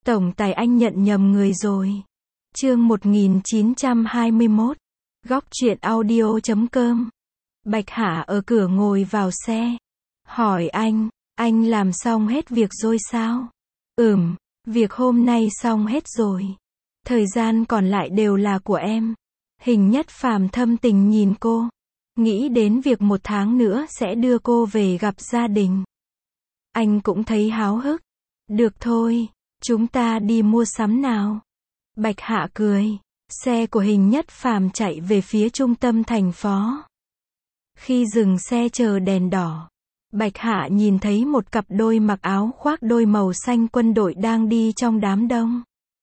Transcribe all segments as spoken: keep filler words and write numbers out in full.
Tổng tài anh nhận nhầm người rồi. Chương một nghìn chín trăm hai mươi mốt. Góc truyện audio chấm com. Bạch Hạ ở cửa ngồi vào xe. Hỏi anh, anh làm xong hết việc rồi sao? Ừm, việc hôm nay xong hết rồi. Thời gian còn lại đều là của em. Hình Nhất Phàm thâm tình nhìn cô. Nghĩ đến việc một tháng nữa sẽ đưa cô về gặp gia đình. Anh cũng thấy háo hức. Được thôi, chúng ta đi mua sắm nào. Bạch Hạ cười. Xe của Hình Nhất Phàm chạy về phía trung tâm thành phố. Khi dừng xe chờ đèn đỏ, Bạch Hạ nhìn thấy một cặp đôi mặc áo khoác đôi màu xanh quân đội đang đi trong đám đông.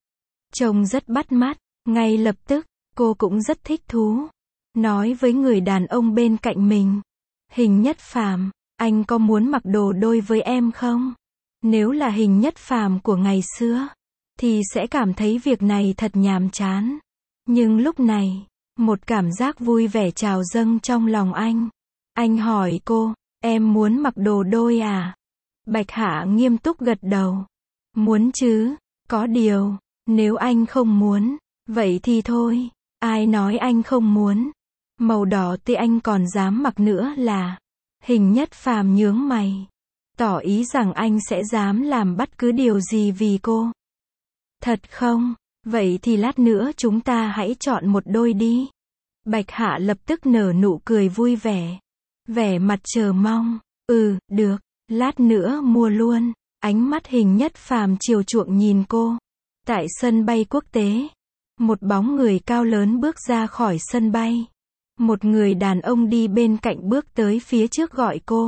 Trông rất bắt mắt, ngay lập tức, cô cũng rất thích thú. Nói với người đàn ông bên cạnh mình. Hình Nhất Phàm, anh có muốn mặc đồ đôi với em không? Nếu là Hình Nhất Phàm của ngày xưa, thì sẽ cảm thấy việc này thật nhàm chán. Nhưng lúc này, một cảm giác vui vẻ trào dâng trong lòng anh. Anh hỏi cô, em muốn mặc đồ đôi à? Bạch Hạ nghiêm túc gật đầu. Muốn chứ, có điều, nếu anh không muốn, vậy thì thôi. Ai nói anh không muốn? Màu đỏ tươi anh còn dám mặc nữa là? Hình Nhất Phàm nhướng mày, tỏ ý rằng anh sẽ dám làm bất cứ điều gì vì cô. Thật không? Vậy thì lát nữa chúng ta hãy chọn một đôi đi. Bạch Hạ lập tức nở nụ cười vui vẻ. Vẻ mặt chờ mong. Ừ, được, lát nữa mua luôn. Ánh mắt Hình Nhất Phàm chiều chuộng nhìn cô. Tại sân bay quốc tế, một bóng người cao lớn bước ra khỏi sân bay. Một người đàn ông đi bên cạnh bước tới phía trước gọi cô.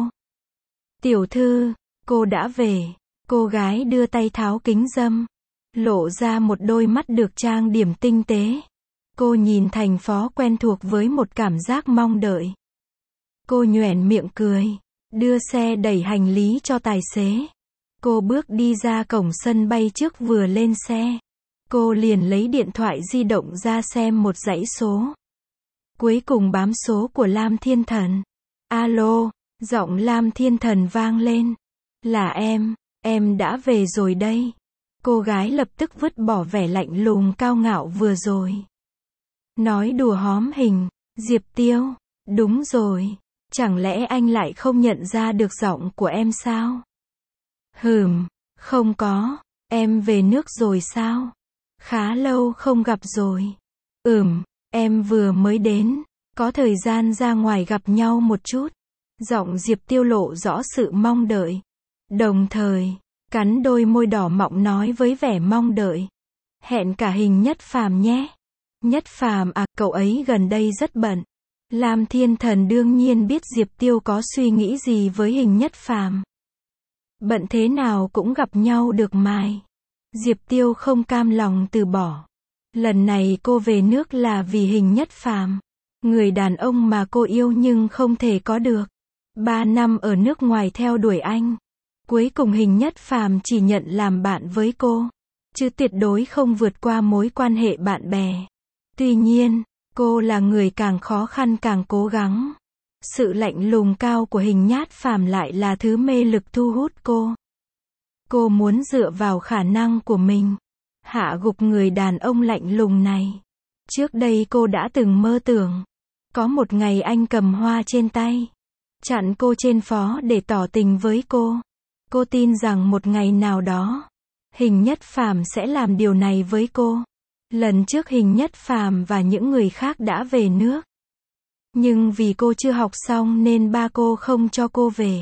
Tiểu thư, cô đã về. Cô gái đưa tay tháo kính râm, lộ ra một đôi mắt được trang điểm tinh tế. Cô nhìn thành phố quen thuộc với một cảm giác mong đợi. Cô nhoẻn miệng cười, đưa xe đẩy hành lý cho tài xế. Cô bước đi ra cổng sân bay trước vừa lên xe. Cô liền lấy điện thoại di động ra xem một dãy số. Cuối cùng bám số của Lam Thiên Thần. Alo, giọng Lam Thiên Thần vang lên. Là em, em đã về rồi đây. Cô gái lập tức vứt bỏ vẻ lạnh lùng cao ngạo vừa rồi. Nói đùa hóm hình, Diệp Tiêu, đúng rồi, chẳng lẽ anh lại không nhận ra được giọng của em sao? Hừm, không có, em về nước rồi sao? Khá lâu không gặp rồi. Ừm, em vừa mới đến, có thời gian ra ngoài gặp nhau một chút. Giọng Diệp Tiêu lộ rõ sự mong đợi. Đồng thời, cắn đôi môi đỏ mọng nói với vẻ mong đợi. Hẹn cả Hình Nhất Phàm nhé. Nhất Phàm à, cậu ấy gần đây rất bận. Lam Thiên Thần đương nhiên biết Diệp Tiêu có suy nghĩ gì với Hình Nhất Phàm. Bận thế nào cũng gặp nhau được mai. Diệp Tiêu không cam lòng từ bỏ. Lần này cô về nước là vì Hình Nhất Phàm, người đàn ông mà cô yêu nhưng không thể có được. Ba năm ở nước ngoài theo đuổi anh. Cuối cùng Hình Nhất Phàm chỉ nhận làm bạn với cô, chứ tuyệt đối không vượt qua mối quan hệ bạn bè. Tuy nhiên, cô là người càng khó khăn càng cố gắng. Sự lạnh lùng cao của Hình Nhất Phàm lại là thứ mê lực thu hút cô. Cô muốn dựa vào khả năng của mình, hạ gục người đàn ông lạnh lùng này. Trước đây cô đã từng mơ tưởng, có một ngày anh cầm hoa trên tay, chặn cô trên phố để tỏ tình với cô. Cô tin rằng một ngày nào đó, Hình Nhất Phàm sẽ làm điều này với cô. Lần trước Hình Nhất Phàm và những người khác đã về nước. Nhưng vì cô chưa học xong nên ba cô không cho cô về.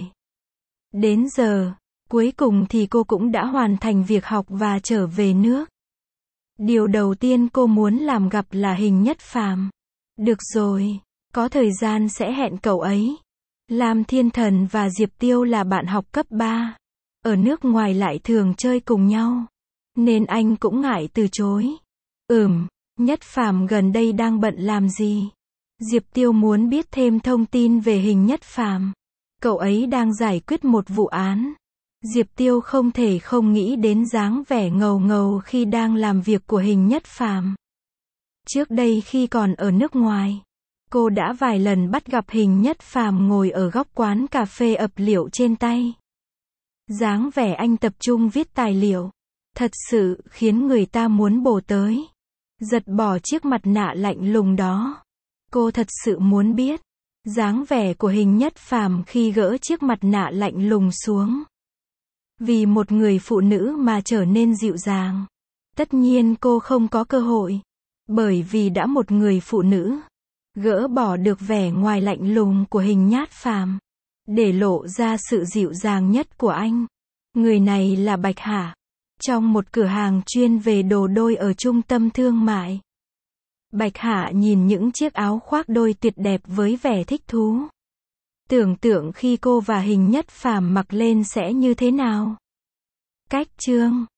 Đến giờ, cuối cùng thì cô cũng đã hoàn thành việc học và trở về nước. Điều đầu tiên cô muốn làm gặp là Hình Nhất Phàm. Được rồi, có thời gian sẽ hẹn cậu ấy. Lam Thiên Thần và Diệp Tiêu là bạn học cấp ba. Ở nước ngoài lại thường chơi cùng nhau. Nên anh cũng ngại từ chối. Ừm, Nhất Phàm gần đây đang bận làm gì? Diệp Tiêu muốn biết thêm thông tin về Hình Nhất Phàm. Cậu ấy đang giải quyết một vụ án. Diệp Tiêu không thể không nghĩ đến dáng vẻ ngầu ngầu khi đang làm việc của Hình Nhất Phàm. Trước đây khi còn ở nước ngoài, cô đã vài lần bắt gặp Hình Nhất Phàm ngồi ở góc quán cà phê ập liệu trên tay. Dáng vẻ anh tập trung viết tài liệu. Thật sự khiến người ta muốn bổ tới. Giật bỏ chiếc mặt nạ lạnh lùng đó. Cô thật sự muốn biết dáng vẻ của Hình Nhất Phàm khi gỡ chiếc mặt nạ lạnh lùng xuống. Vì một người phụ nữ mà trở nên dịu dàng. Tất nhiên cô không có cơ hội. Bởi vì đã một người phụ nữ gỡ bỏ được vẻ ngoài lạnh lùng của Hình Nhất Phàm, để lộ ra sự dịu dàng nhất của anh. Người này là Bạch Hà. Trong một cửa hàng chuyên về đồ đôi ở trung tâm thương mại, Bạch Hà nhìn những chiếc áo khoác đôi tuyệt đẹp với vẻ thích thú. Tưởng tượng khi cô và Hình Nhất Phàm mặc lên sẽ như thế nào. Cách chương